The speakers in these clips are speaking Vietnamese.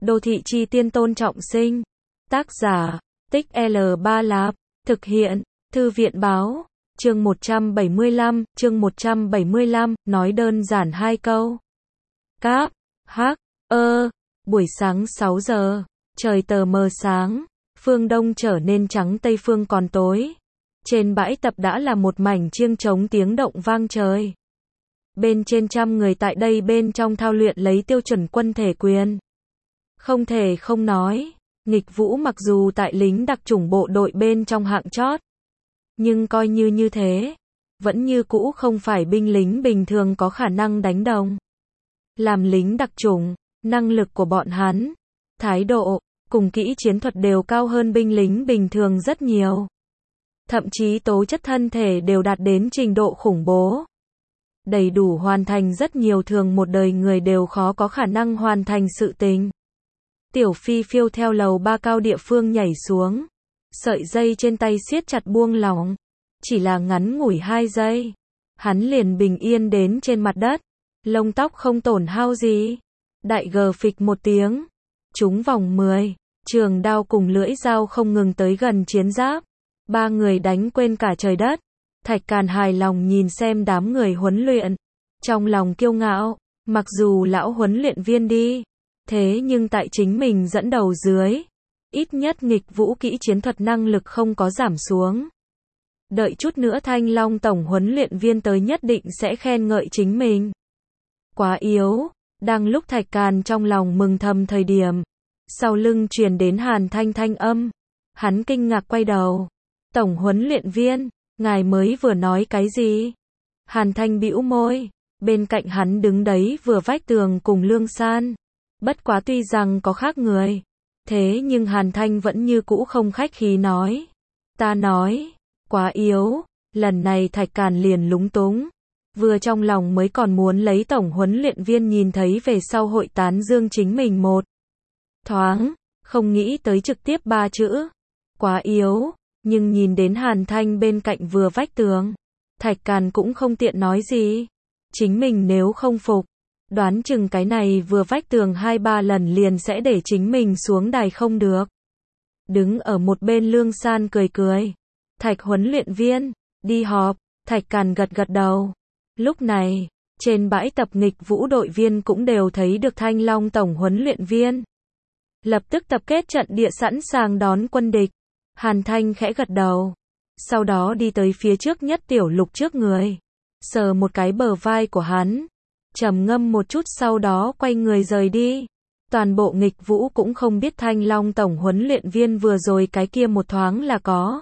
Đô thị chi tiên Tôn Trọng Sinh. Tác giả, Tích L3 Lạp. Thực hiện, Thư viện báo. Chương 175, nói đơn giản 2 câu. Cáp, hắc, buổi sáng 6 giờ, trời tờ mờ sáng, phương đông trở nên trắng tây phương còn tối. Trên bãi tập đã là một mảnh chiêng trống tiếng động vang trời. Bên trên trăm người tại đây bên trong thao luyện lấy tiêu chuẩn quân thể quyền. Không thể không nói, Nghịch Vũ mặc dù tại lính đặc chủng bộ đội bên trong hạng chót, nhưng coi như thế, vẫn như cũ không phải binh lính bình thường có khả năng đánh đồng. Làm lính đặc chủng, năng lực của bọn hắn, thái độ, cùng kỹ chiến thuật đều cao hơn binh lính bình thường rất nhiều. Thậm chí tố chất thân thể đều đạt đến trình độ khủng bố. Đầy đủ hoàn thành rất nhiều thường một đời người đều khó có khả năng hoàn thành sự tình. Tiểu Phi phiêu theo lầu 3 cao địa phương nhảy xuống. Sợi dây trên tay siết chặt buông lỏng. Chỉ là ngắn ngủi 2 giây. Hắn liền bình yên đến trên mặt đất. Lông tóc không tổn hao gì. Đại gờ phịch một tiếng. Trúng vòng 10. Trường đao cùng lưỡi dao không ngừng tới gần chiến giáp. 3 người đánh quên cả trời đất. Thạch Càn hài lòng nhìn xem đám người huấn luyện. Trong lòng kiêu ngạo. Mặc dù lão huấn luyện viên đi. Thế nhưng tại chính mình dẫn đầu dưới. Ít nhất Nghịch Vũ kỹ chiến thuật năng lực không có giảm xuống. Đợi chút nữa Thanh Long tổng huấn luyện viên tới nhất định sẽ khen ngợi chính mình. Quá yếu. Đang lúc Thạch Càn trong lòng mừng thầm thời điểm. Sau lưng truyền đến Hàn Thanh thanh âm. Hắn kinh ngạc quay đầu. Tổng huấn luyện viên, ngài mới vừa nói cái gì? Hàn Thanh bĩu môi. Bên cạnh hắn đứng đấy vừa vách tường cùng Lương San. Bất quá tuy rằng có khác người. Thế nhưng Hàn Thanh vẫn như cũ không khách khí nói. Ta nói, quá yếu. Lần này Thạch Càn liền lúng túng. Vừa trong lòng mới còn muốn lấy tổng huấn luyện viên nhìn thấy về sau hội tán dương chính mình một thoáng. Không nghĩ tới trực tiếp 3 chữ. Quá yếu. Nhưng nhìn đến Hàn Thanh bên cạnh vừa vách tường. Thạch Càn cũng không tiện nói gì. Chính mình nếu không phục. Đoán chừng cái này vừa vách tường 2-3 lần liền sẽ để chính mình xuống đài không được. Đứng ở một bên Lương San cười cười. Thạch huấn luyện viên, đi họp. Thạch Càn gật gật đầu. Lúc này, trên bãi tập Nghịch Vũ đội viên cũng đều thấy được Thanh Long tổng huấn luyện viên. Lập tức tập kết trận địa sẵn sàng đón quân địch. Hàn Thanh khẽ gật đầu. Sau đó đi tới phía trước nhất Tiểu Lục trước người. Sờ một cái bờ vai của hắn. Trầm ngâm một chút sau đó quay người rời đi. Toàn bộ Nghịch Vũ cũng không biết Thanh Long tổng huấn luyện viên vừa rồi cái kia một thoáng là có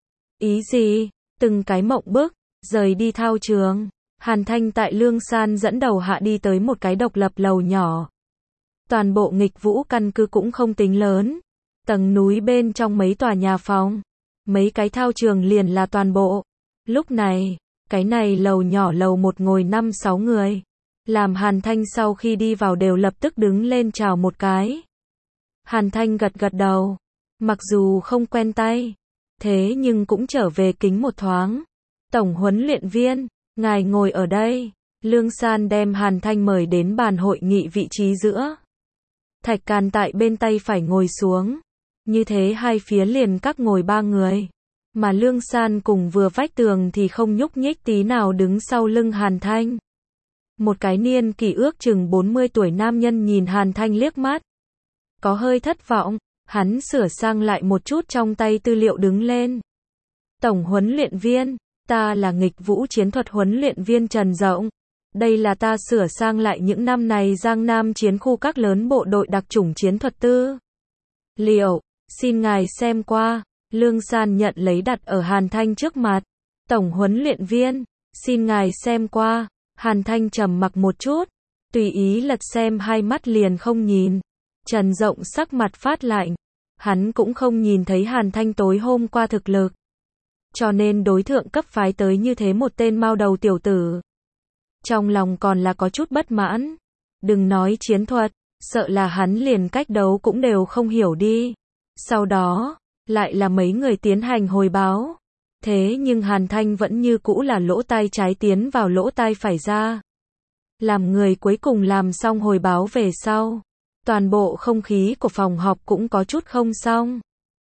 ý gì. Từng cái mộng bức, rời đi thao trường. Hàn Thanh tại Lương San dẫn đầu hạ đi tới một cái độc lập lầu nhỏ. Toàn bộ Nghịch Vũ căn cứ cũng không tính lớn. Tầng núi bên trong mấy tòa nhà phòng. Mấy cái thao trường liền là toàn bộ. Lúc này, cái này lầu nhỏ lầu một ngồi 5-6 người. Làm Hàn Thanh sau khi đi vào đều lập tức đứng lên chào một cái. Hàn Thanh gật gật đầu. Mặc dù không quen tay. Thế nhưng cũng trở về kính một thoáng. Tổng huấn luyện viên, ngài ngồi ở đây. Lương San đem Hàn Thanh mời đến bàn hội nghị vị trí giữa. Thạch Càn tại bên tay phải ngồi xuống. Như thế hai phía liền các ngồi 3 người. Mà Lương San cùng vừa vách tường thì không nhúc nhích tí nào đứng sau lưng Hàn Thanh. Một cái niên kỷ ước chừng 40 tuổi nam nhân nhìn Hàn Thanh liếc mắt. Có hơi thất vọng, hắn sửa sang lại một chút trong tay tư liệu đứng lên. Tổng huấn luyện viên, ta là Nghịch Vũ chiến thuật huấn luyện viên Trần Rộng. Đây là ta sửa sang lại những năm này Giang Nam chiến khu các lớn bộ đội đặc chủng chiến thuật tư liệu, xin ngài xem qua. Lương San nhận lấy đặt ở Hàn Thanh trước mặt. Tổng huấn luyện viên, xin ngài xem qua. Hàn Thanh trầm mặc một chút, tùy ý lật xem 2 mắt liền không nhìn. Trần Rộng sắc mặt phát lạnh. Hắn cũng không nhìn thấy Hàn Thanh tối hôm qua thực lực. Cho nên đối thượng cấp phái tới như thế một tên mao đầu tiểu tử. Trong lòng còn là có chút bất mãn. Đừng nói chiến thuật, sợ là hắn liền cách đấu cũng đều không hiểu đi. Sau đó, lại là mấy người tiến hành hồi báo. Thế nhưng Hàn Thanh vẫn như cũ là lỗ tai trái tiến vào lỗ tai phải ra. Làm người cuối cùng làm xong hồi báo về sau. Toàn bộ không khí của phòng họp cũng có chút không xong.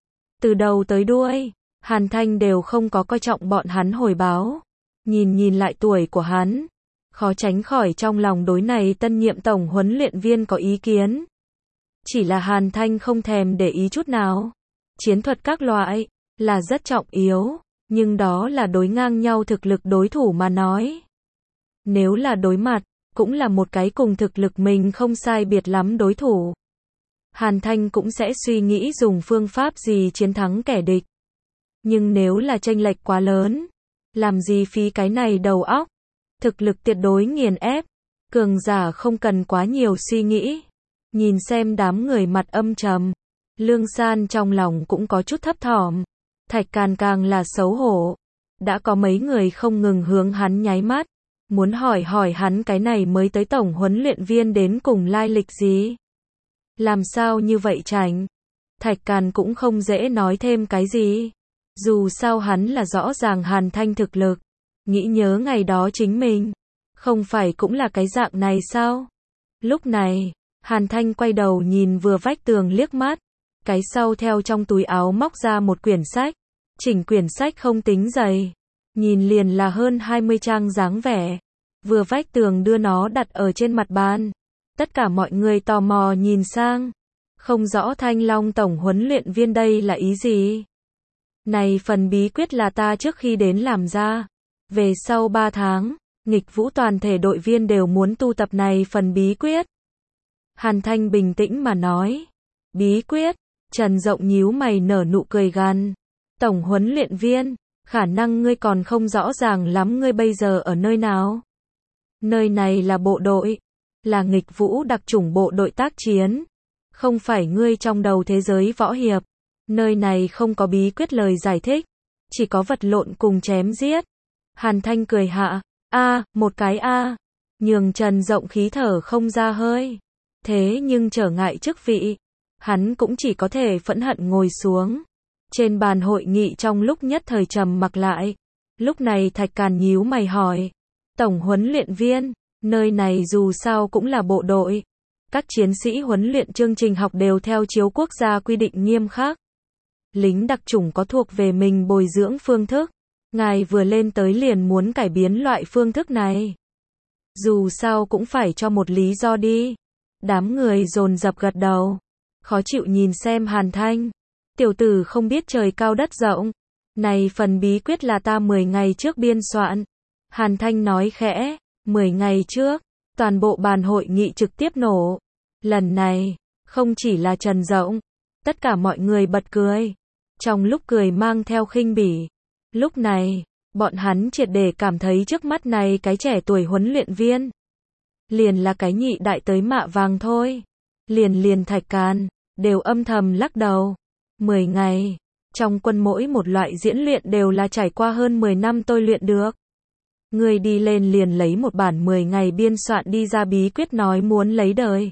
Từ đầu tới đuôi, Hàn Thanh đều không có coi trọng bọn hắn hồi báo. Nhìn lại tuổi của hắn, khó tránh khỏi trong lòng đối này tân nhiệm tổng huấn luyện viên có ý kiến. Chỉ là Hàn Thanh không thèm để ý chút nào. Chiến thuật các loại là rất trọng yếu, nhưng đó là đối ngang nhau thực lực đối thủ mà nói. Nếu là đối mặt, cũng là một cái cùng thực lực mình không sai biệt lắm đối thủ. Hàn Thanh cũng sẽ suy nghĩ dùng phương pháp gì chiến thắng kẻ địch. Nhưng nếu là chênh lệch quá lớn, làm gì phí cái này đầu óc. Thực lực tuyệt đối nghiền ép, cường giả không cần quá nhiều suy nghĩ. Nhìn xem đám người mặt âm trầm, Lương San trong lòng cũng có chút thấp thỏm. Thạch Càn càng là xấu hổ. Đã có mấy người không ngừng hướng hắn nháy mắt, muốn hỏi hắn cái này mới tới tổng huấn luyện viên đến cùng lai lịch gì. Làm sao như vậy chảnh? Thạch Càn cũng không dễ nói thêm cái gì. Dù sao hắn là rõ ràng Hàn Thanh thực lực. Nghĩ nhớ ngày đó chính mình, không phải cũng là cái dạng này sao? Lúc này, Hàn Thanh quay đầu nhìn vừa vách tường liếc mắt. Cái sau theo trong túi áo móc ra một quyển sách. Chỉnh quyển sách không tính dày. Nhìn liền là hơn 20 trang dáng vẻ. Vừa vách tường đưa nó đặt ở trên mặt bàn. Tất cả mọi người tò mò nhìn sang. Không rõ Thanh Long tổng huấn luyện viên đây là ý gì. Này phần bí quyết là ta trước khi đến làm ra. Về sau 3 tháng, nghịch vũ toàn thể đội viên đều muốn tu tập này phần bí quyết. Hàn Thanh bình tĩnh mà nói. Bí quyết, Trần Rộng nhíu mày nở nụ cười gằn. Tổng huấn luyện viên, khả năng ngươi còn không rõ ràng lắm ngươi bây giờ ở nơi nào. Nơi này là bộ đội, là nghịch vũ đặc chủng bộ đội tác chiến. Không phải ngươi trong đầu thế giới võ hiệp. Nơi này không có bí quyết lời giải thích, chỉ có vật lộn cùng chém giết. Hàn Thanh cười hạ, một cái nhường Trần Rộng khí thở không ra hơi. Thế nhưng trở ngại chức vị, hắn cũng chỉ có thể phẫn hận ngồi xuống. Trên bàn hội nghị trong lúc nhất thời trầm mặc lại. Lúc này Thạch Càn nhíu mày hỏi, tổng huấn luyện viên, nơi này dù sao cũng là bộ đội. Các chiến sĩ huấn luyện chương trình học đều theo chiếu quốc gia quy định nghiêm khắc. Lính đặc chủng có thuộc về mình bồi dưỡng phương thức. Ngài vừa lên tới liền muốn cải biến loại phương thức này. Dù sao cũng phải cho một lý do đi. Đám người dồn dập gật đầu. Khó chịu nhìn xem Hàn Thanh. Tiểu tử không biết trời cao đất rộng. Này phần bí quyết là ta 10 ngày trước biên soạn. Hàn Thanh nói khẽ. 10 ngày trước, toàn bộ bàn hội nghị trực tiếp nổ. Lần này, không chỉ là Trần Rộng. Tất cả mọi người bật cười. Trong lúc cười mang theo khinh bỉ. Lúc này, bọn hắn triệt để cảm thấy trước mắt này cái trẻ tuổi huấn luyện viên. Liền là cái nhị đại tới mạ vàng thôi. Liền Thạch Càn, đều âm thầm lắc đầu. 10 ngày, trong quân mỗi một loại diễn luyện đều là trải qua hơn 10 năm tôi luyện được. Người đi lên liền lấy một bản 10 ngày biên soạn đi ra bí quyết nói muốn lấy đời.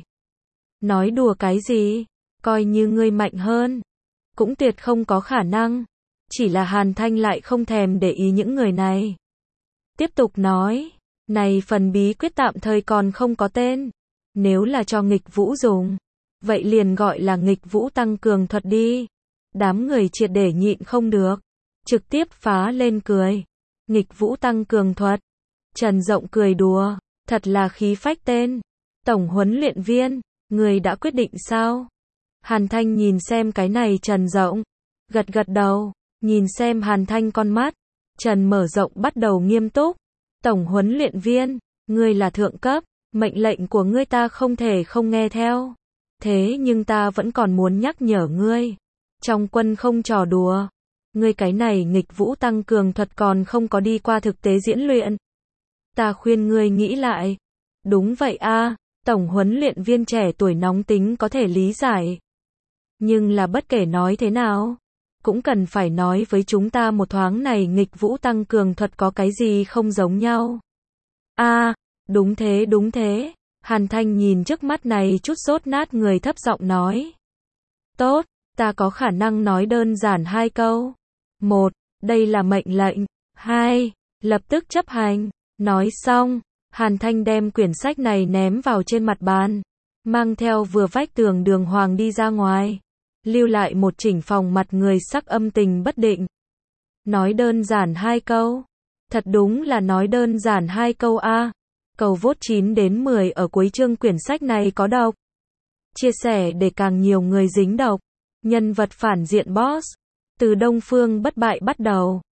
Nói đùa cái gì, coi như ngươi mạnh hơn. Cũng tuyệt không có khả năng. Chỉ là Hàn Thanh lại không thèm để ý những người này. Tiếp tục nói, này phần bí quyết tạm thời còn không có tên. Nếu là cho nghịch vũ dùng, vậy liền gọi là nghịch vũ tăng cường thuật đi. Đám người triệt để nhịn không được. Trực tiếp phá lên cười. Nghịch vũ tăng cường thuật. Trần Rộng cười đùa. Thật là khí phách tên. Tổng huấn luyện viên, người đã quyết định sao? Hàn Thanh nhìn xem cái này Trần Rộng. Gật đầu. Nhìn xem Hàn Thanh con mắt. Trần mở rộng bắt đầu nghiêm túc. Tổng huấn luyện viên, ngươi là thượng cấp. Mệnh lệnh của ngươi ta không thể không nghe theo. Thế nhưng ta vẫn còn muốn nhắc nhở ngươi. Trong quân không trò đùa. Ngươi cái này nghịch vũ tăng cường thuật còn không có đi qua thực tế diễn luyện. Ta khuyên ngươi nghĩ lại. Đúng vậy tổng huấn luyện viên trẻ tuổi nóng tính có thể lý giải. Nhưng là bất kể nói thế nào, cũng cần phải nói với chúng ta một thoáng này nghịch vũ tăng cường thuật có cái gì không giống nhau. Đúng thế. Hàn Thanh nhìn trước mắt này chút sốt nát người thấp giọng nói. Tốt, ta có khả năng nói đơn giản 2 câu. 1. Đây là mệnh lệnh. 2. Lập tức chấp hành. Nói xong, Hàn Thanh đem quyển sách này ném vào trên mặt bàn. mang theo vừa vách tường đường hoàng đi ra ngoài, lưu lại một chỉnh phòng mặt người sắc âm tình bất định. Nói đơn giản 2 câu. Thật đúng là nói đơn giản 2 câu a. Cầu vote 9 đến 10 ở cuối chương quyển sách này có độc. Chia sẻ để càng nhiều người dính độc. Nhân vật phản diện boss. Từ Đông Phương bất bại bắt đầu.